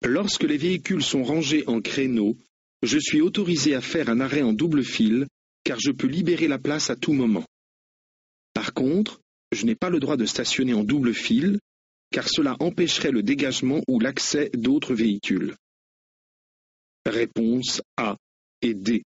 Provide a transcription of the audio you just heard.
Lorsque les véhicules sont rangés en créneaux, je suis autorisé à faire un arrêt en double file, car je peux libérer la place à tout moment. Par contre, je n'ai pas le droit de stationner en double file, car cela empêcherait le dégagement ou l'accès d'autres véhicules. Réponses A et D.